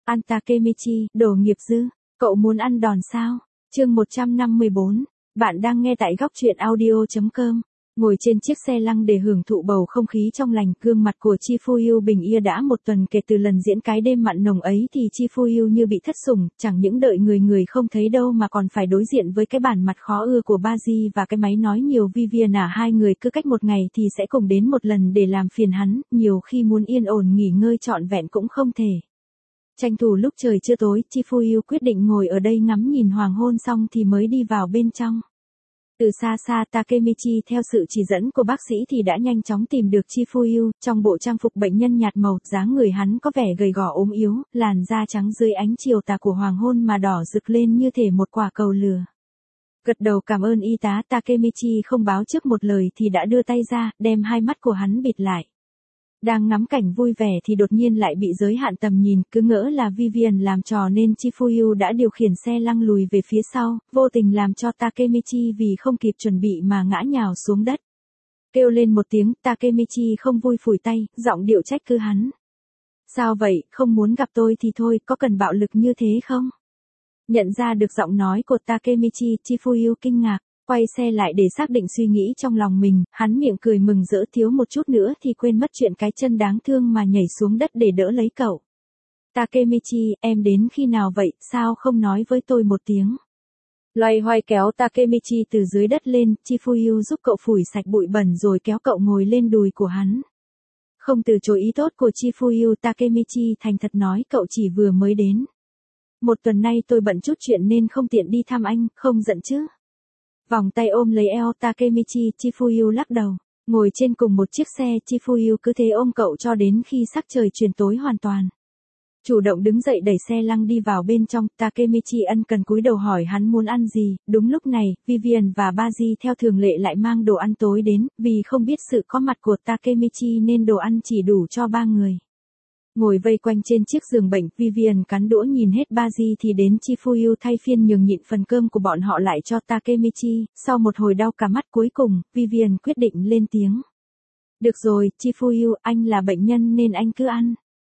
An Takemichi, đồ nghiệp dư, cậu muốn ăn đòn sao? Chương 154, bạn đang nghe tại góc truyện audio.com. Ngồi trên chiếc xe lăng để hưởng thụ bầu không khí trong lành, gương mặt của Chifuyu bình yên đã một tuần kể từ lần diễn cái đêm mặn nồng ấy thì Chifuyu như bị thất sủng, chẳng những đợi người không thấy đâu mà còn phải đối diện với cái bản mặt khó ưa của Baji và cái máy nói nhiều Vivian hai người cứ cách một ngày thì sẽ cùng đến một lần để làm phiền hắn, nhiều khi muốn yên ổn nghỉ ngơi trọn vẹn cũng không thể. Tranh thủ lúc trời chưa tối, Chifuyu quyết định ngồi ở đây ngắm nhìn hoàng hôn xong thì mới đi vào bên trong. Từ xa xa Takemichi theo sự chỉ dẫn của bác sĩ thì đã nhanh chóng tìm được Chifuyu, trong bộ trang phục bệnh nhân nhạt màu, dáng người hắn có vẻ gầy gò ốm yếu, làn da trắng dưới ánh chiều tà của hoàng hôn mà đỏ rực lên như thể một quả cầu lửa. Gật đầu cảm ơn y tá, Takemichi không báo trước một lời thì đã đưa tay ra, đem hai mắt của hắn bịt lại. Đang ngắm cảnh vui vẻ thì đột nhiên lại bị giới hạn tầm nhìn, cứ ngỡ là Vivian làm trò nên Chifuyu đã điều khiển xe lăng lùi về phía sau, vô tình làm cho Takemichi vì không kịp chuẩn bị mà ngã nhào xuống đất. Kêu lên một tiếng, Takemichi không vui phủi tay, giọng điệu trách cứ hắn. Sao vậy, không muốn gặp tôi thì thôi, có cần bạo lực như thế không? Nhận ra được giọng nói của Takemichi, Chifuyu kinh ngạc. Quay xe lại để xác định suy nghĩ trong lòng mình, hắn miệng cười mừng rỡ, thiếu một chút nữa thì quên mất chuyện cái chân đáng thương mà nhảy xuống đất để đỡ lấy cậu. Takemichi, em đến khi nào vậy, sao không nói với tôi một tiếng? Loay hoay kéo Takemichi từ dưới đất lên, Chifuyu giúp cậu phủi sạch bụi bẩn rồi kéo cậu ngồi lên đùi của hắn. Không từ chối ý tốt của Chifuyu, Takemichi thành thật nói cậu chỉ vừa mới đến. Một tuần nay tôi bận chút chuyện nên không tiện đi thăm anh, không giận chứ? Vòng tay ôm lấy eo Takemichi, Chifuyu lắc đầu. Ngồi trên cùng một chiếc xe, Chifuyu cứ thế ôm cậu cho đến khi sắc trời chuyển tối hoàn toàn. Chủ động đứng dậy đẩy xe lăng đi vào bên trong, Takemichi ân cần cúi đầu hỏi hắn muốn ăn gì. Đúng lúc này, Vivian và Baji theo thường lệ lại mang đồ ăn tối đến, vì không biết sự có mặt của Takemichi nên đồ ăn chỉ đủ cho 3 người. Ngồi vây quanh trên chiếc giường bệnh, Vivian cắn đũa nhìn hết Baji thì đến Chifuyu thay phiên nhường nhịn phần cơm của bọn họ lại cho Takemichi, sau một hồi đau cả mắt cuối cùng, Vivian quyết định lên tiếng. Được rồi, Chifuyu, anh là bệnh nhân nên anh cứ ăn.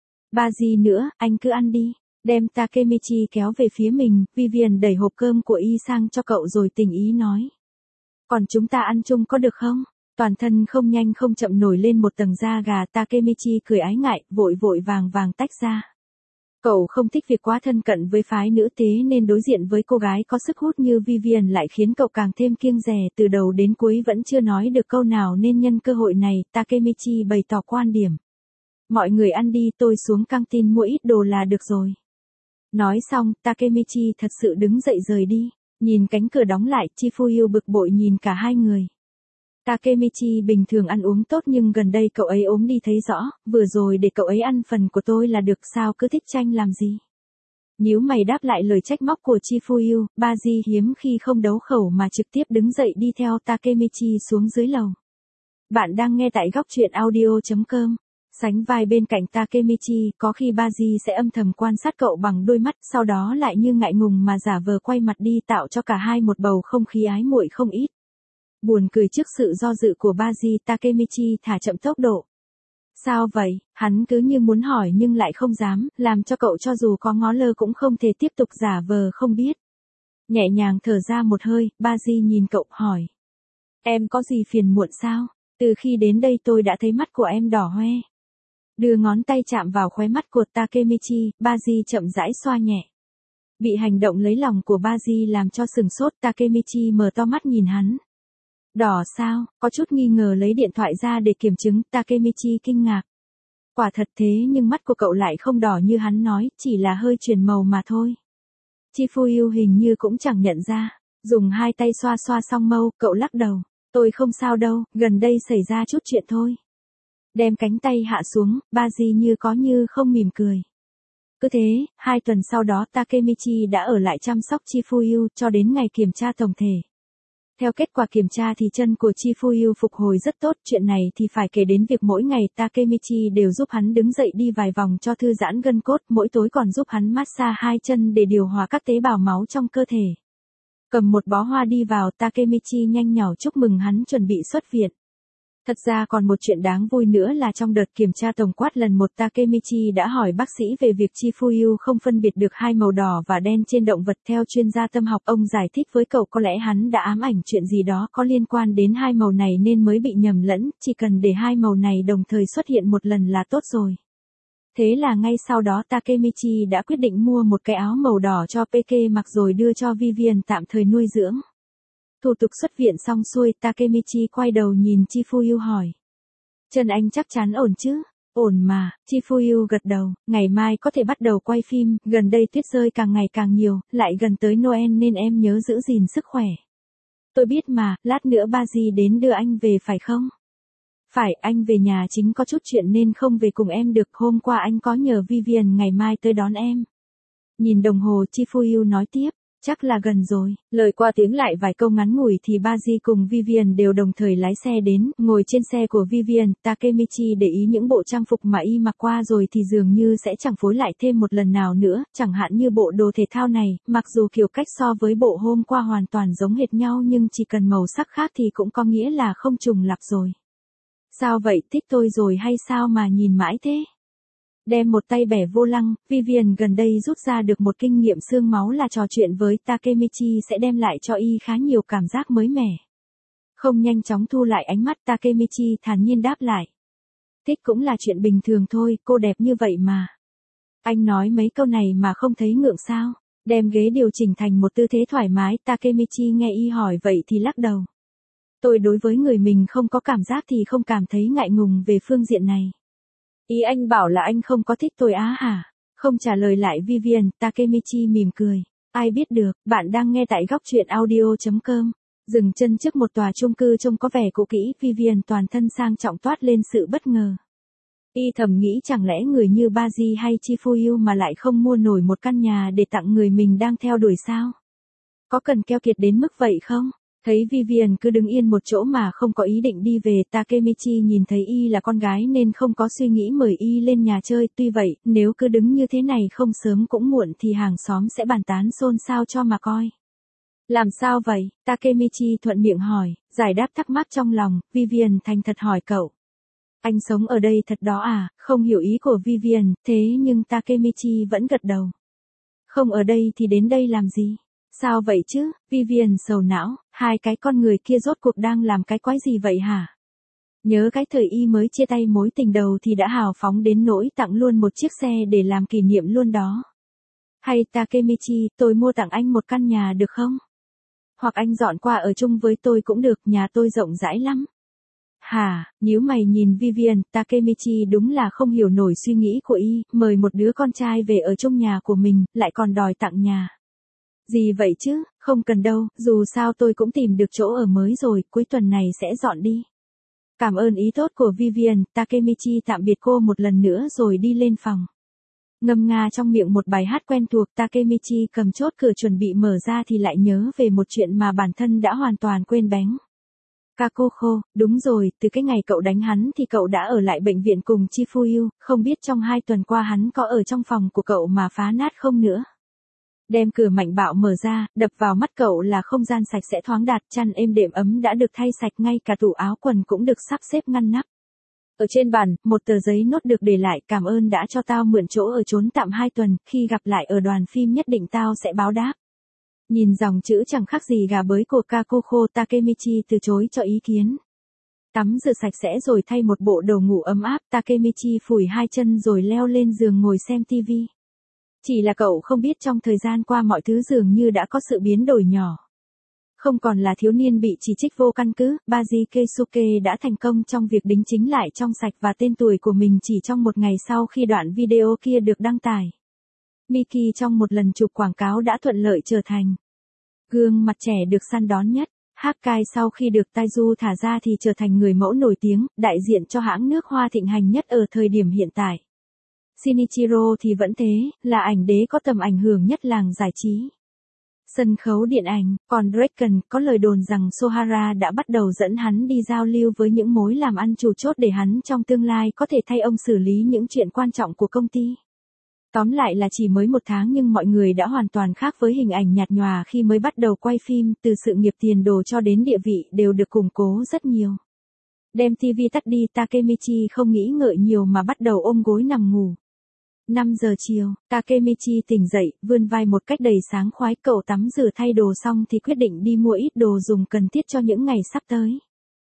Baji nữa, anh cứ ăn đi. Đem Takemichi kéo về phía mình, Vivian đẩy hộp cơm của y sang cho cậu rồi tình ý nói. Còn chúng ta ăn chung có được không? Toàn thân không nhanh không chậm nổi lên một tầng da gà, Takemichi cười ái ngại, vội vàng tách ra. Cậu không thích việc quá thân cận với phái nữ tế nên đối diện với cô gái có sức hút như Vivian lại khiến cậu càng thêm kiêng dè, từ đầu đến cuối vẫn chưa nói được câu nào nên nhân cơ hội này, Takemichi bày tỏ quan điểm. Mọi người ăn đi, tôi xuống căng tin mua ít đồ là được rồi. Nói xong, Takemichi thật sự đứng dậy rời đi, nhìn cánh cửa đóng lại, Chifuyu bực bội nhìn cả hai người. Takemichi bình thường ăn uống tốt nhưng gần đây cậu ấy ốm đi thấy rõ, vừa rồi để cậu ấy ăn phần của tôi là được, sao cứ thích tranh làm gì. Nhíu mày đáp lại lời trách móc của Chifuyu, Baji hiếm khi không đấu khẩu mà trực tiếp đứng dậy đi theo Takemichi xuống dưới lầu. Bạn đang nghe tại góc truyện audio.com. Sánh vai bên cạnh Takemichi, có khi Baji sẽ âm thầm quan sát cậu bằng đôi mắt, sau đó lại như ngại ngùng mà giả vờ quay mặt đi tạo cho cả hai một bầu không khí ái muội không ít. Buồn cười trước sự do dự của Baji, Takemichi thả chậm tốc độ. Sao vậy, hắn cứ như muốn hỏi nhưng lại không dám, làm cho cậu cho dù có ngó lơ cũng không thể tiếp tục giả vờ không biết. Nhẹ nhàng thở ra một hơi, Baji nhìn cậu hỏi. Em có gì phiền muộn sao? Từ khi đến đây tôi đã thấy mắt của em đỏ hoe. Đưa ngón tay chạm vào khóe mắt của Takemichi, Baji chậm rãi xoa nhẹ. Bị hành động lấy lòng của Baji làm cho sừng sốt, Takemichi mở to mắt nhìn hắn. Đỏ sao, có chút nghi ngờ lấy điện thoại ra để kiểm chứng, Takemichi kinh ngạc. Quả thật thế nhưng mắt của cậu lại không đỏ như hắn nói, chỉ là hơi chuyển màu mà thôi. Chifuyu hình như cũng chẳng nhận ra, dùng hai tay xoa xoa song mâu, cậu lắc đầu. Tôi không sao đâu, gần đây xảy ra chút chuyện thôi. Đem cánh tay hạ xuống, Baji như có như không mỉm cười. Cứ thế, 2 tuần sau đó Takemichi đã ở lại chăm sóc Chifuyu cho đến ngày kiểm tra tổng thể. Theo kết quả kiểm tra thì chân của Chifuyu phục hồi rất tốt, chuyện này thì phải kể đến việc mỗi ngày Takemichi đều giúp hắn đứng dậy đi vài vòng cho thư giãn gân cốt, mỗi tối còn giúp hắn massage hai chân để điều hòa các tế bào máu trong cơ thể. Cầm một bó hoa đi vào, Takemichi nhanh nhỏ chúc mừng hắn chuẩn bị xuất viện. Thật ra còn một chuyện đáng vui nữa là trong đợt kiểm tra tổng quát lần 1 Takemichi đã hỏi bác sĩ về việc Chifuyu không phân biệt được hai màu đỏ và đen trên động vật. Theo chuyên gia tâm học, ông giải thích với cậu có lẽ hắn đã ám ảnh chuyện gì đó có liên quan đến hai màu này nên mới bị nhầm lẫn, chỉ cần để hai màu này đồng thời xuất hiện một lần là tốt rồi. Thế là ngay sau đó Takemichi đã quyết định mua một cái áo màu đỏ cho PK mặc rồi đưa cho Vivian tạm thời nuôi dưỡng. Thủ tục xuất viện xong xuôi, Takemichi quay đầu nhìn Chifuyu hỏi. Chân anh chắc chắn ổn chứ? Ổn mà, Chifuyu gật đầu, ngày mai có thể bắt đầu quay phim, gần đây tuyết rơi càng ngày càng nhiều, lại gần tới Noel nên em nhớ giữ gìn sức khỏe. Tôi biết mà, lát nữa Baji đến đưa anh về phải không? Phải, anh về nhà chính có chút chuyện nên không về cùng em được, hôm qua anh có nhờ Vivian ngày mai tới đón em. Nhìn đồng hồ, Chifuyu nói tiếp. Chắc là gần rồi. Lời qua tiếng lại vài câu ngắn ngủi thì Baji cùng Vivian đều đồng thời lái xe đến, ngồi trên xe của Vivian, Takemichi để ý những bộ trang phục mà y mặc qua rồi thì dường như sẽ chẳng phối lại thêm một lần nào nữa, chẳng hạn như bộ đồ thể thao này, mặc dù kiểu cách so với bộ hôm qua hoàn toàn giống hệt nhau nhưng chỉ cần màu sắc khác thì cũng có nghĩa là không trùng lặp rồi. Sao vậy, thích tôi rồi hay sao mà nhìn mãi thế? Đem một tay bẻ vô lăng, Vivian gần đây rút ra được một kinh nghiệm xương máu là trò chuyện với Takemichi sẽ đem lại cho y khá nhiều cảm giác mới mẻ. Không nhanh chóng thu lại ánh mắt, Takemichi thản nhiên đáp lại. Thích cũng là chuyện bình thường thôi, cô đẹp như vậy mà. Anh nói mấy câu này mà không thấy ngượng sao? Đem ghế điều chỉnh thành một tư thế thoải mái, Takemichi nghe y hỏi vậy thì lắc đầu. Tôi đối với người mình không có cảm giác thì không cảm thấy ngại ngùng về phương diện này. Ý anh bảo là anh không có thích tôi á hả? Không trả lời lại Vivian, Takemichi mỉm cười. Ai biết được, bạn đang nghe tại góc truyện audio.com. Dừng chân trước một tòa chung cư trông có vẻ cũ kỹ, Vivian toàn thân sang trọng toát lên sự bất ngờ. Y thầm nghĩ chẳng lẽ người như Baji hay Chifuyu mà lại không mua nổi một căn nhà để tặng người mình đang theo đuổi sao? Có cần keo kiệt đến mức vậy không? Thấy Vivian cứ đứng yên một chỗ mà không có ý định đi về, Takemichi nhìn thấy y là con gái nên không có suy nghĩ mời y lên nhà chơi, tuy vậy, nếu cứ đứng như thế này không sớm cũng muộn thì hàng xóm sẽ bàn tán xôn xao cho mà coi. Làm sao vậy? Takemichi thuận miệng hỏi, giải đáp thắc mắc trong lòng, Vivian thành thật hỏi cậu. Anh sống ở đây thật đó à? Không hiểu ý của Vivian, thế nhưng Takemichi vẫn gật đầu. Không ở đây thì đến đây làm gì? Sao vậy chứ? Vivian sầu não, hai cái con người kia rốt cuộc đang làm cái quái gì vậy hả? Nhớ cái thời y mới chia tay mối tình đầu thì đã hào phóng đến nỗi tặng luôn một chiếc xe để làm kỷ niệm luôn đó. Hay Takemichi, tôi mua tặng anh một căn nhà được không? Hoặc anh dọn qua ở chung với tôi cũng được, nhà tôi rộng rãi lắm. Hả, nhíu mày nhìn Vivian, Takemichi đúng là không hiểu nổi suy nghĩ của y, mời một đứa con trai về ở chung nhà của mình, lại còn đòi tặng nhà. Gì vậy chứ, không cần đâu, dù sao tôi cũng tìm được chỗ ở mới rồi, cuối tuần này sẽ dọn đi. Cảm ơn ý tốt của Vivian, Takemichi tạm biệt cô một lần nữa rồi đi lên phòng. Ngâm nga trong miệng một bài hát quen thuộc, Takemichi cầm chốt cửa chuẩn bị mở ra thì lại nhớ về một chuyện mà bản thân đã hoàn toàn quên bén. Kakoko, đúng rồi, từ cái ngày cậu đánh hắn thì cậu đã ở lại bệnh viện cùng Chifuyu, không biết trong 2 tuần qua hắn có ở trong phòng của cậu mà phá nát không nữa. Đem cửa mạnh bạo mở ra, đập vào mắt cậu là không gian sạch sẽ thoáng đạt, chăn êm đệm ấm đã được thay sạch, ngay cả tủ áo quần cũng được sắp xếp ngăn nắp. Ở trên bàn, một tờ giấy nốt được để lại, cảm ơn đã cho tao mượn chỗ ở trốn tạm 2 tuần, khi gặp lại ở đoàn phim nhất định tao sẽ báo đáp. Nhìn dòng chữ chẳng khác gì gà bới của Kakoko, Takemichi từ chối cho ý kiến. Tắm rửa sạch sẽ rồi thay một bộ đồ ngủ ấm áp, Takemichi phủi 2 chân rồi leo lên giường ngồi xem TV. Chỉ là cậu không biết trong thời gian qua mọi thứ dường như đã có sự biến đổi nhỏ. Không còn là thiếu niên bị chỉ trích vô căn cứ, Baji Keisuke đã thành công trong việc đính chính lại trong sạch và tên tuổi của mình chỉ trong một ngày sau khi đoạn video kia được đăng tải. Miki trong một lần chụp quảng cáo đã thuận lợi trở thành gương mặt trẻ được săn đón nhất. Hakai sau khi được Taiju thả ra thì trở thành người mẫu nổi tiếng, đại diện cho hãng nước hoa thịnh hành nhất ở thời điểm hiện tại. Shinichiro thì vẫn thế, là ảnh đế có tầm ảnh hưởng nhất làng giải trí. Sân khấu điện ảnh, còn Draken có lời đồn rằng Sohara đã bắt đầu dẫn hắn đi giao lưu với những mối làm ăn chủ chốt để hắn trong tương lai có thể thay ông xử lý những chuyện quan trọng của công ty. Tóm lại là chỉ mới 1 tháng nhưng mọi người đã hoàn toàn khác với hình ảnh nhạt nhòa khi mới bắt đầu quay phim, từ sự nghiệp tiền đồ cho đến địa vị đều được củng cố rất nhiều. Đem TV tắt đi, Takemichi không nghĩ ngợi nhiều mà bắt đầu ôm gối nằm ngủ. 5 giờ chiều, Takemichi tỉnh dậy, vươn vai một cách đầy sáng khoái, cậu tắm rửa thay đồ xong thì quyết định đi mua ít đồ dùng cần thiết cho những ngày sắp tới.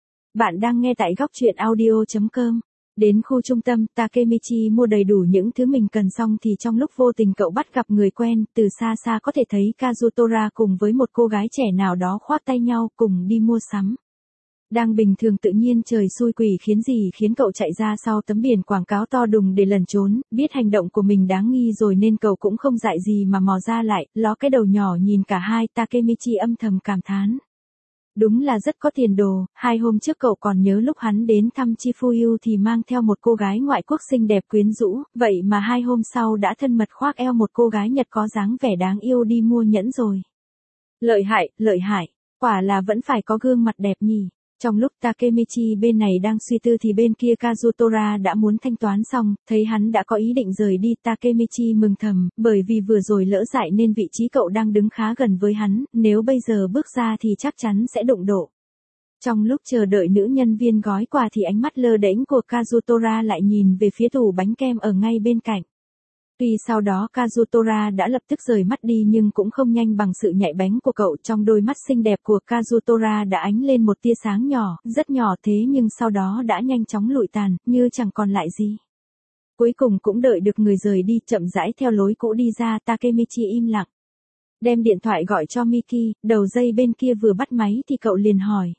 Bạn đang nghe tại góc truyện audio.com. Đến khu trung tâm, Takemichi mua đầy đủ những thứ mình cần xong thì trong lúc vô tình cậu bắt gặp người quen, từ xa xa có thể thấy Kazutora cùng với một cô gái trẻ nào đó khoác tay nhau cùng đi mua sắm. Đang bình thường tự nhiên trời xui quỷ khiến cậu chạy ra sau tấm biển quảng cáo to đùng để lẩn trốn, biết hành động của mình đáng nghi rồi nên cậu cũng không dại gì mà mò ra lại, ló cái đầu nhỏ nhìn cả hai, Takemichi âm thầm cảm thán. Đúng là rất có tiền đồ, 2 hôm trước cậu còn nhớ lúc hắn đến thăm Chifuyu thì mang theo một cô gái ngoại quốc xinh đẹp quyến rũ, vậy mà 2 hôm sau đã thân mật khoác eo một cô gái Nhật có dáng vẻ đáng yêu đi mua nhẫn rồi. Lợi hại, quả là vẫn phải có gương mặt đẹp nhỉ. Trong lúc Takemichi bên này đang suy tư thì bên kia Kazutora đã muốn thanh toán xong, thấy hắn đã có ý định rời đi, Takemichi mừng thầm, bởi vì vừa rồi lỡ dại nên vị trí cậu đang đứng khá gần với hắn, nếu bây giờ bước ra thì chắc chắn sẽ đụng độ. Trong lúc chờ đợi nữ nhân viên gói quà thì ánh mắt lơ đễnh của Kazutora lại nhìn về phía tủ bánh kem ở ngay bên cạnh. Tuy sau đó Kazutora đã lập tức rời mắt đi nhưng cũng không nhanh bằng sự nhạy bén của cậu, trong đôi mắt xinh đẹp của Kazutora đã ánh lên một tia sáng nhỏ, rất nhỏ thế nhưng sau đó đã nhanh chóng lụi tàn, như chẳng còn lại gì. Cuối cùng cũng đợi được người rời đi, chậm rãi theo lối cũ đi ra, Takemichi im lặng. Đem điện thoại gọi cho Miki, đầu dây bên kia vừa bắt máy thì cậu liền hỏi.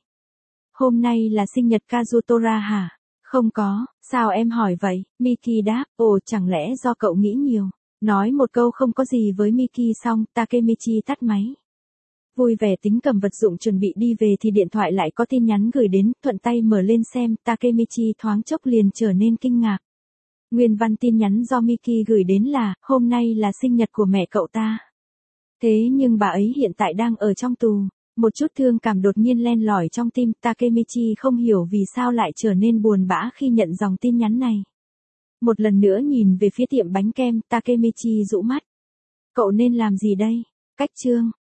Hôm nay là sinh nhật Kazutora hả? Không có, sao em hỏi vậy? Miki đáp, ồ chẳng lẽ do cậu nghĩ nhiều. Nói một câu không có gì với Miki xong, Takemichi tắt máy. Vui vẻ tính cầm vật dụng chuẩn bị đi về thì điện thoại lại có tin nhắn gửi đến, thuận tay mở lên xem, Takemichi thoáng chốc liền trở nên kinh ngạc. Nguyên văn tin nhắn do Miki gửi đến là, hôm nay là sinh nhật của mẹ cậu ta. Thế nhưng bà ấy hiện tại đang ở trong tù. Một chút thương cảm đột nhiên len lỏi trong tim, Takemichi không hiểu vì sao lại trở nên buồn bã khi nhận dòng tin nhắn này. Một lần nữa nhìn về phía tiệm bánh kem, Takemichi rũ mắt. Cậu nên làm gì đây? Cách chương.